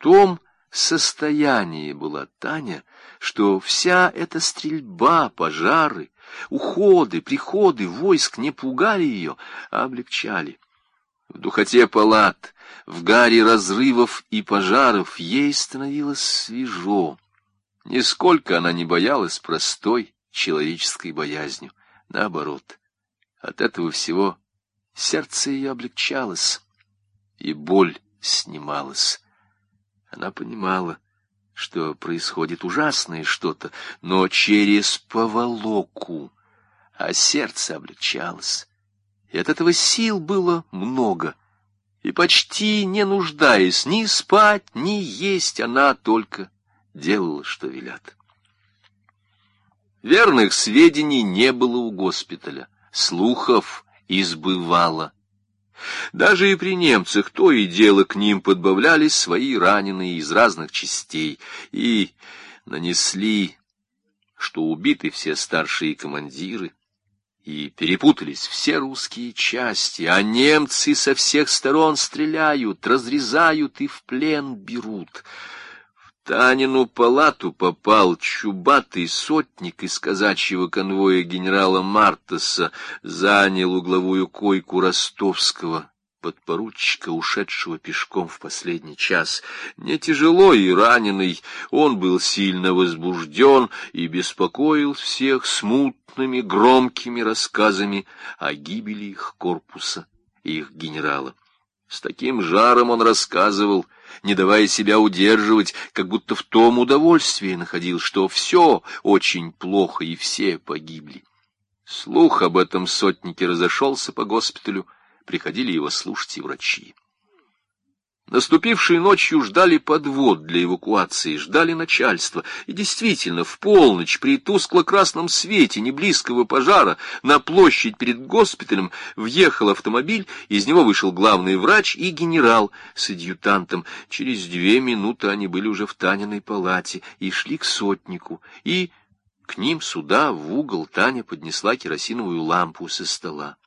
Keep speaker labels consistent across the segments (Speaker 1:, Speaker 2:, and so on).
Speaker 1: том состоянии была Таня, что вся эта стрельба, пожары, уходы, приходы войск не пугали ее, а облегчали. В духоте палат, в гаре разрывов и пожаров ей становилось свежо. Нисколько она не боялась простой человеческой боязнью. Наоборот, от этого всего сердце ее облегчалось, и боль снималась. Она понимала, что происходит ужасное что-то, но через поволоку, а сердце облегчалось. И от этого сил было много, и почти не нуждаясь ни спать, ни есть, она только делала, что велят. Верных сведений не было у госпиталя, слухов избывало. Даже и при немцах то и дело к ним подбавлялись свои раненые из разных частей, и нанесли, что убиты все старшие командиры, и перепутались все русские части, а немцы со всех сторон стреляют, разрезают и в плен берут. В Танину палату попал чубатый сотник из казачьего конвоя генерала Мартаса, занял угловую койку ростовского подпоручика, ушедшего пешком в последний час. Не тяжело и раненый, он был сильно возбужден и беспокоил всех смутными, громкими рассказами о гибели их корпуса и их генерала. С таким жаром он рассказывал, не давая себя удерживать, как будто в том удовольствие находил, что все очень плохо и все погибли. Слух об этом сотнике разошелся по госпиталю, приходили его слушать и врачи. Наступившей ночью ждали подвод для эвакуации, ждали начальства. И действительно, в полночь при тускло-красном свете неблизкого пожара на площадь перед госпиталем въехал автомобиль, из него вышел главный врач и генерал с адъютантом. Через 2 минуты они были уже в Таниной палате и шли к сотнику. И к ним сюда, в угол, Таня поднесла керосиновую лампу со стола.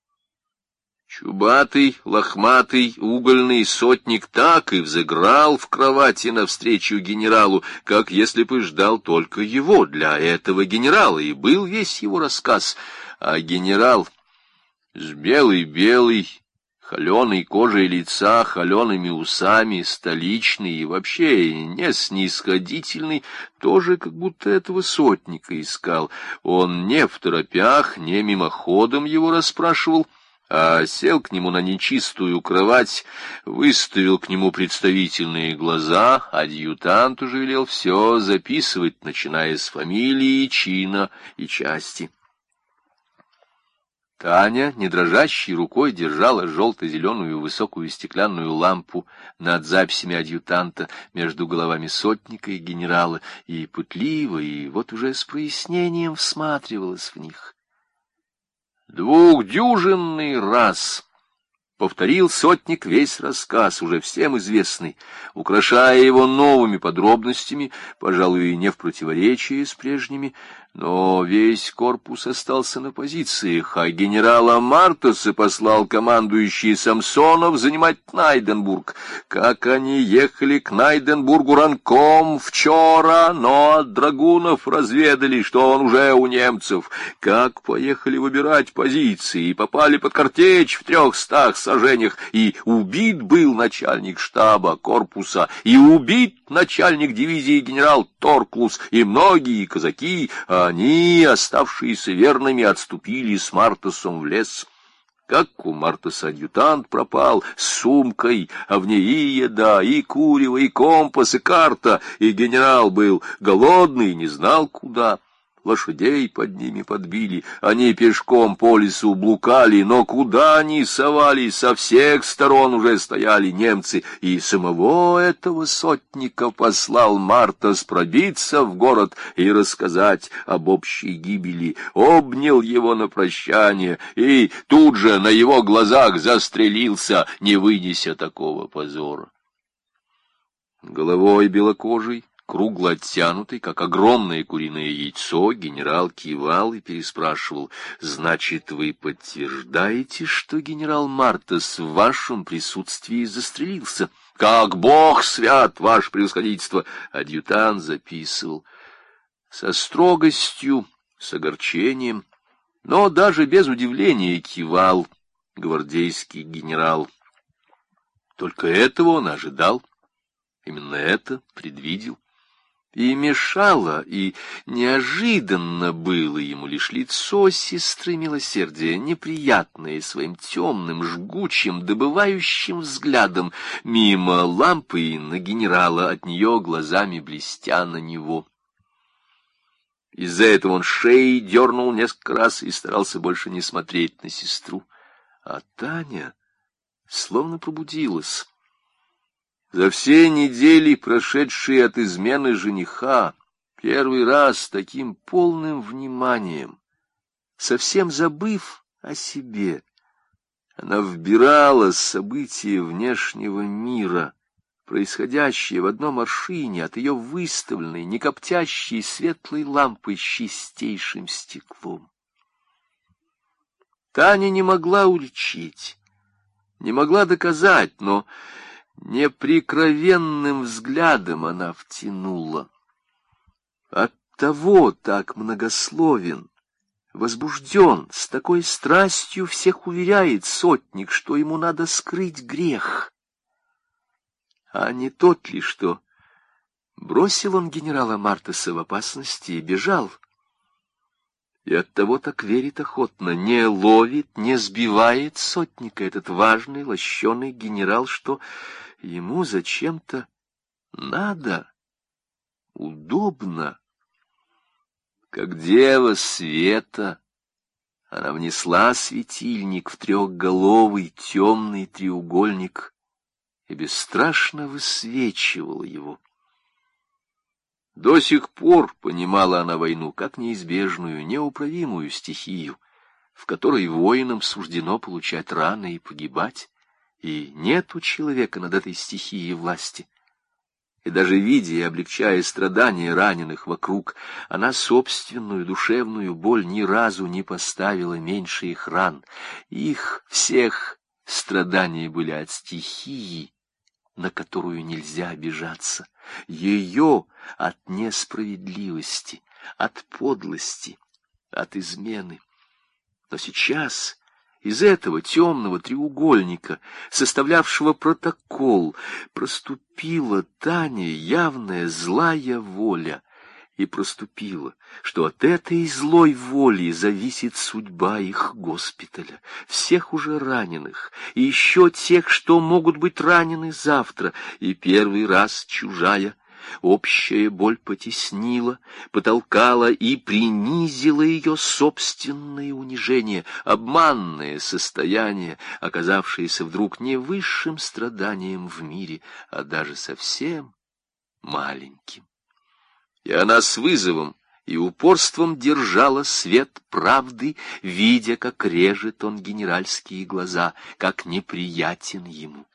Speaker 1: Чубатый, лохматый, угольный сотник так и взыграл в кровати навстречу генералу, как если бы ждал только его для этого генерала, и был весь его рассказ. А генерал с белой-белой, холеной кожей лица, холеными усами, столичный и вообще не снисходительный, тоже как будто этого сотника искал. Он не второпях, не мимоходом его расспрашивал, а сел к нему на нечистую кровать, выставил к нему представительные глаза, адъютант уже велел все записывать, начиная с фамилии, чина и части. Таня, не дрожащей рукой, держала желто-зеленую высокую стеклянную лампу над записями адъютанта между головами сотника и генерала, и пытливо, и вот уже с прояснением всматривалась в них. 200-й раз повторил сотник весь рассказ, уже всем известный, украшая его новыми подробностями, пожалуй, не в противоречии с прежними, но весь корпус остался на позициях, а генерала Мартаса послал командующий Самсонов занимать Найденбург. Как они ехали к Найденбургу ранком вчера, но от драгунов разведали, что он уже у немцев. Как поехали выбирать позиции и попали под картечь в 300 саженях, и убит был начальник штаба корпуса, и убит начальник дивизии генерал Торклус, и многие казаки, они, оставшиеся верными, отступили с Мартасом в лес. Как у Мартаса адъютант пропал с сумкой, а в ней и еда, и курево, и компас, и карта, и генерал был голодный и не знал куда. Лошадей под ними подбили, они пешком по лесу блукали, но куда они совались, со всех сторон уже стояли немцы, и самого этого сотника послал Мартас пробиться в город и рассказать об общей гибели, обнял его на прощание и тут же на его глазах застрелился, не вынеся такого позора. Головой белокожий, кругло оттянутый, как огромное куриное яйцо, генерал кивал и переспрашивал: «Значит, вы подтверждаете, что генерал Мартас в вашем присутствии застрелился?» Как Бог свят, ваше превосходительство! Адъютант записывал. Со строгостью, с огорчением, но даже без удивления кивал гвардейский генерал. Только этого он ожидал, именно это предвидел. И мешало, и неожиданно было ему лишь лицо сестры милосердия, неприятное своим темным, жгучим, добывающим взглядом, мимо лампы на генерала, от нее глазами блестя на него. Из-за этого он шеей дернул несколько раз и старался больше не смотреть на сестру. А Таня словно пробудилась. За все недели, прошедшие от измены жениха, первый раз с таким полным вниманием, совсем забыв о себе, она вбирала события внешнего мира, происходящее в одном аршине от ее выставленной, не коптящей светлой лампы с чистейшим стеклом. Таня не могла уличить, не могла доказать, но неприкровенным взглядом она втянула. Оттого так многословен, возбужден, с такой страстью всех уверяет сотник, что ему надо скрыть грех. А не тот ли, что бросил он генерала Мартеса в опасности и бежал? И оттого так верит охотно, не ловит, не сбивает сотника этот важный, лощеный генерал, что ему зачем-то надо, удобно. Как дева света, она внесла светильник в трехголовый темный треугольник и бесстрашно высвечивала его. До сих пор понимала она войну как неизбежную, неуправимую стихию, в которой воинам суждено получать раны и погибать, и нет у человека над этой стихией власти. И даже видя и облегчая страдания раненых вокруг, она собственную душевную боль ни разу не поставила меньше их ран. Их всех страдания были от стихии, на которую нельзя обижаться, ее от несправедливости, от подлости, от измены. Но сейчас из этого темного треугольника, составлявшего протокол, проступила Тане явная злая воля, и проступило, что от этой злой воли зависит судьба их госпиталя, всех уже раненых, и еще тех, что могут быть ранены завтра, и первый раз чужая, общая боль потеснила, потолкала и принизила ее собственное унижение, обманное состояние, оказавшееся вдруг не высшим страданием в мире, а даже совсем маленьким. И она с вызовом и упорством держала свет правды, видя, как режет он генеральские глаза, как неприятен ему.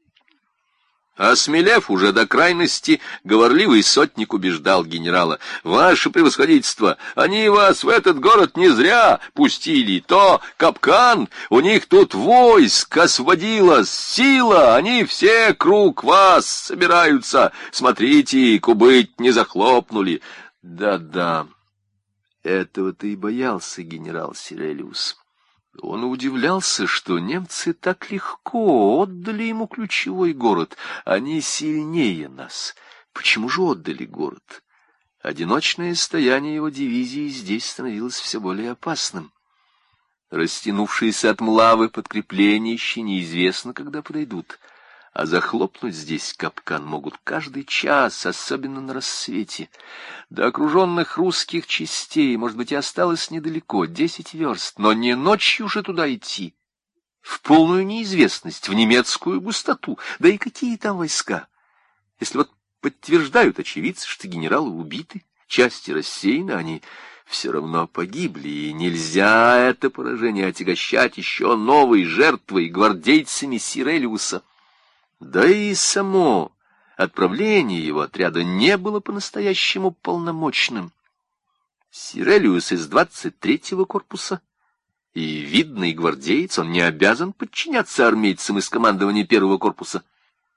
Speaker 1: Осмелев уже до крайности, говорливый сотник убеждал генерала: «Ваше превосходительство, они вас в этот город не зря пустили, то капкан, у них тут войско сводилось, сила, они все круг вас собираются, смотрите, кубыть не захлопнули». Да-да, этого-то и боялся генерал Сирелиус. Он удивлялся, что немцы так легко отдали ему ключевой город. Они сильнее нас. Почему же отдали город? Одиночное стояние его дивизии здесь становилось все более опасным. Растянувшиеся от Млавы подкрепления еще неизвестно, когда подойдут. А захлопнуть здесь капкан могут каждый час, особенно на рассвете. До окруженных русских частей, может быть, и осталось недалеко, 10 верст, но не ночью же туда идти. В полную неизвестность, в немецкую густоту. Да и какие там войска? Если вот подтверждают очевидцы, что генералы убиты, части рассеяны, они все равно погибли, и нельзя это поражение отягощать еще новой жертвой, гвардейцами Сирелиуса. Да и само отправление его отряда не было по-настоящему полномочным. Сирелиус из 23-го корпуса и видный гвардеец, он не обязан подчиняться армейцам из командования 1-го корпуса.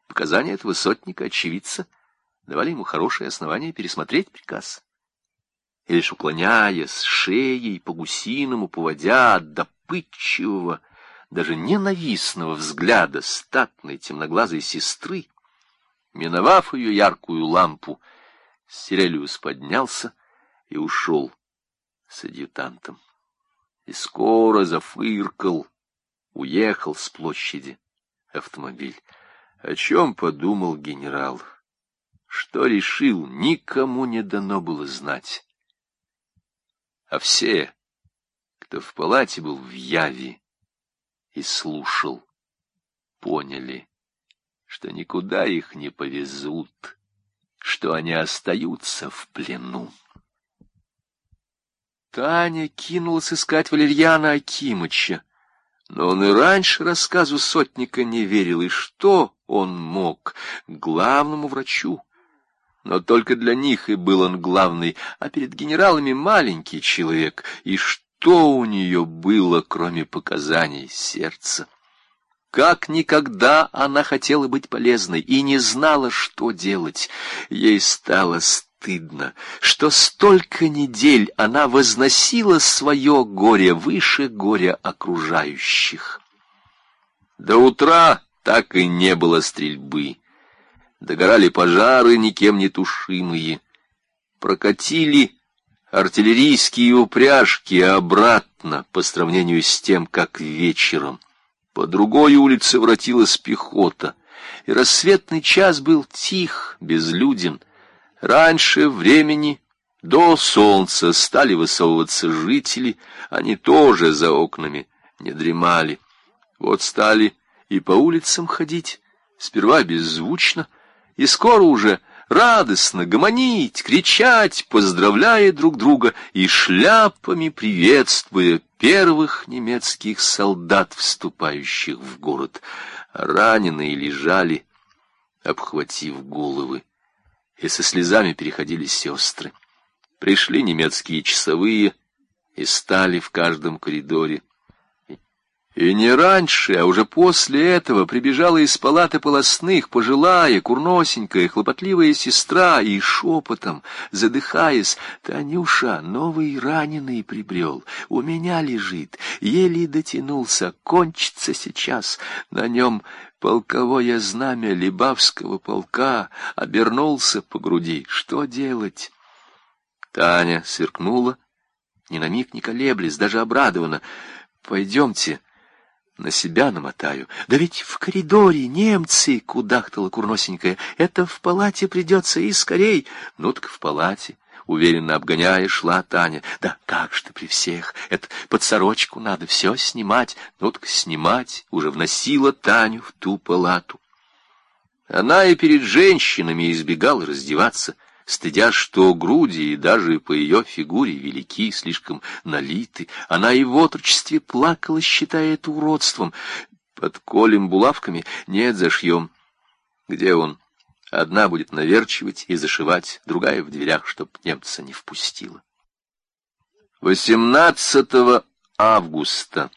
Speaker 1: Показания этого сотника-очевидца давали ему хорошее основание пересмотреть приказ. И лишь уклоняясь шеей по-гусиному, поводя от допытчивого, даже ненавистного взгляда статной темноглазой сестры, миновав ее яркую лампу, Сирелиус поднялся и ушел с адъютантом. И скоро зафыркал, уехал с площади автомобиль. О чем подумал генерал? Что решил, никому не дано было знать. А все, кто в палате был в яве и слушал, поняли, что никуда их не повезут, что они остаются в плену. Таня кинулась искать Валерьяна Акимыча, но он и раньше рассказу сотника не верил, и что он мог? Главному врачу. Но только для них и был он главный, а перед генералами маленький человек. И что у нее было, кроме показаний сердца? Как никогда она хотела быть полезной и не знала, что делать. Ей стало стыдно, что столько недель она возносила свое горе выше горя окружающих. До утра так и не было стрельбы. Догорали пожары, никем не тушимые. Прокатили артиллерийские упряжки обратно, по сравнению с тем, как вечером. По другой улице воротилась пехота, и рассветный час был тих, безлюден. Раньше времени, до солнца, стали высовываться жители, они тоже за окнами не дремали. Вот стали и по улицам ходить, сперва беззвучно, и скоро уже радостно гомонить, кричать, поздравляя друг друга и шляпами приветствуя первых немецких солдат, вступающих в город. Раненые лежали, обхватив головы, и со слезами переходили сестры. Пришли немецкие часовые и стали в каждом коридоре. И не раньше, а уже после этого прибежала из палаты полостных пожилая, курносенькая, хлопотливая сестра и шепотом, задыхаясь: «Танюша, новый раненый прибрел, у меня лежит, еле дотянулся, кончится сейчас. На нем полковое знамя Либавского полка, обернулся по груди. Что делать?» Таня сверкнула, ни на миг не колеблясь, даже обрадованно: «Пойдемте, на себя намотаю». «Да ведь в коридоре немцы!» — кудахтала курносенькая. «Это в палате придется и скорей». «Ну так в палате», — уверенно обгоняя, шла Таня. «Да как ж ты при всех? Это под сорочку надо все снимать». «Ну так снимать» уже вносила Таню в ту палату. Она и перед женщинами избегала раздеваться, стыдя, что груди и даже по ее фигуре велики, слишком налиты. Она и в отрочестве плакала, считая это уродством. Подколем булавками? Нет, зашьем. Где он? Одна будет наверчивать и зашивать, другая в дверях, чтоб немца не впустила. 18 августа.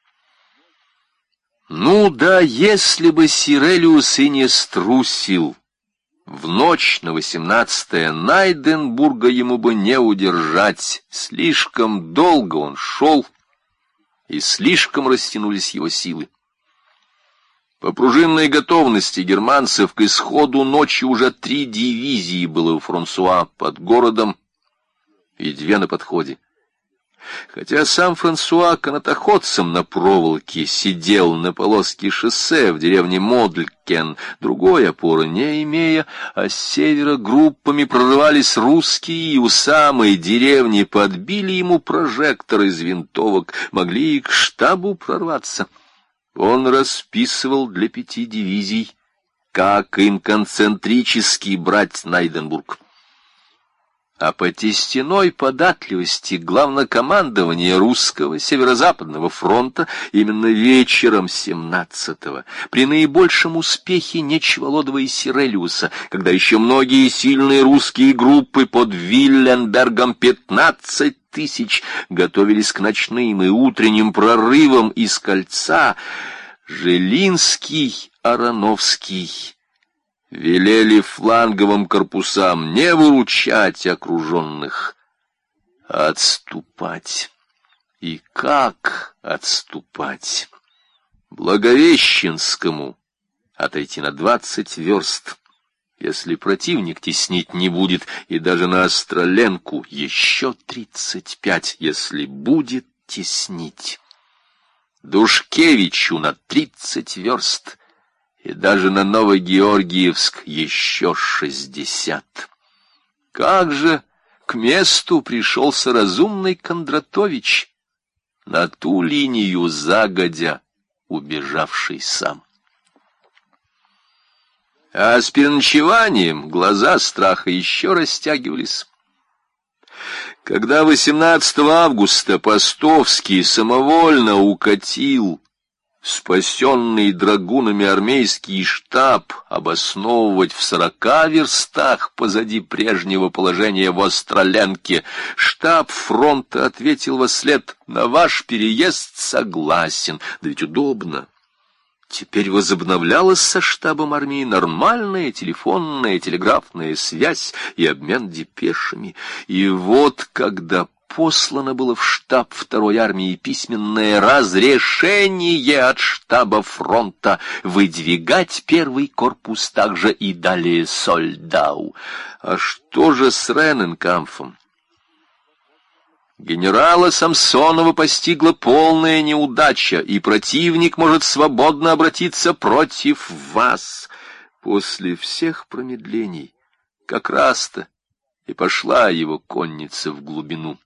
Speaker 1: Ну да, если бы Сирелиус и не струсил, в ночь на 18-е Найденбурга ему бы не удержать. Слишком долго он шел, и слишком растянулись его силы. По пружинной готовности германцев к исходу ночи уже 3 дивизии было у Франсуа под городом и 2 на подходе. Хотя сам Франсуа канатоходцем на проволоке сидел на полоске шоссе в деревне Модлькен, другой опоры не имея, а с севера группами прорывались русские, и у самой деревни подбили ему прожектор из винтовок, могли и к штабу прорваться. Он расписывал для 5 дивизий, как им концентрически брать Найденбург. А по тестяной податливости главнокомандования русского северо-западного фронта именно вечером 17-го, при наибольшем успехе Нечволодова и Сирелиуса, когда еще многие сильные русские группы под Вилленбергом 15 тысяч готовились к ночным и утренним прорывам из кольца, Желинский, Ароновский велели фланговым корпусам не выручать окруженных, а отступать. И как отступать? Благовещенскому отойти на 20 верст, если противник теснить не будет, и даже на Остроленку еще 35, если будет теснить. Душкевичу на 30 верст, и даже на Новогеоргиевск еще 60. Как же к месту пришелся разумный Кондратович, на ту линию загодя убежавший сам. А с переночеванием глаза страха еще растягивались. Когда 18 августа Постовский самовольно укатил спасенный драгунами армейский штаб обосновывать в 40 верстах позади прежнего положения в Остроленке, штаб фронта ответил вослед: на ваш переезд согласен. Да ведь удобно. Теперь возобновлялась со штабом армии нормальная телефонная, телеграфная связь и обмен депешами. И вот когда послано было в штаб второй армии письменное разрешение от штаба фронта выдвигать первый корпус также и далее Сольдау. А что же с Рененкампфом? Генерала Самсонова постигла полная неудача, и противник может свободно обратиться против вас. После всех промедлений как раз-то и пошла его конница в глубину.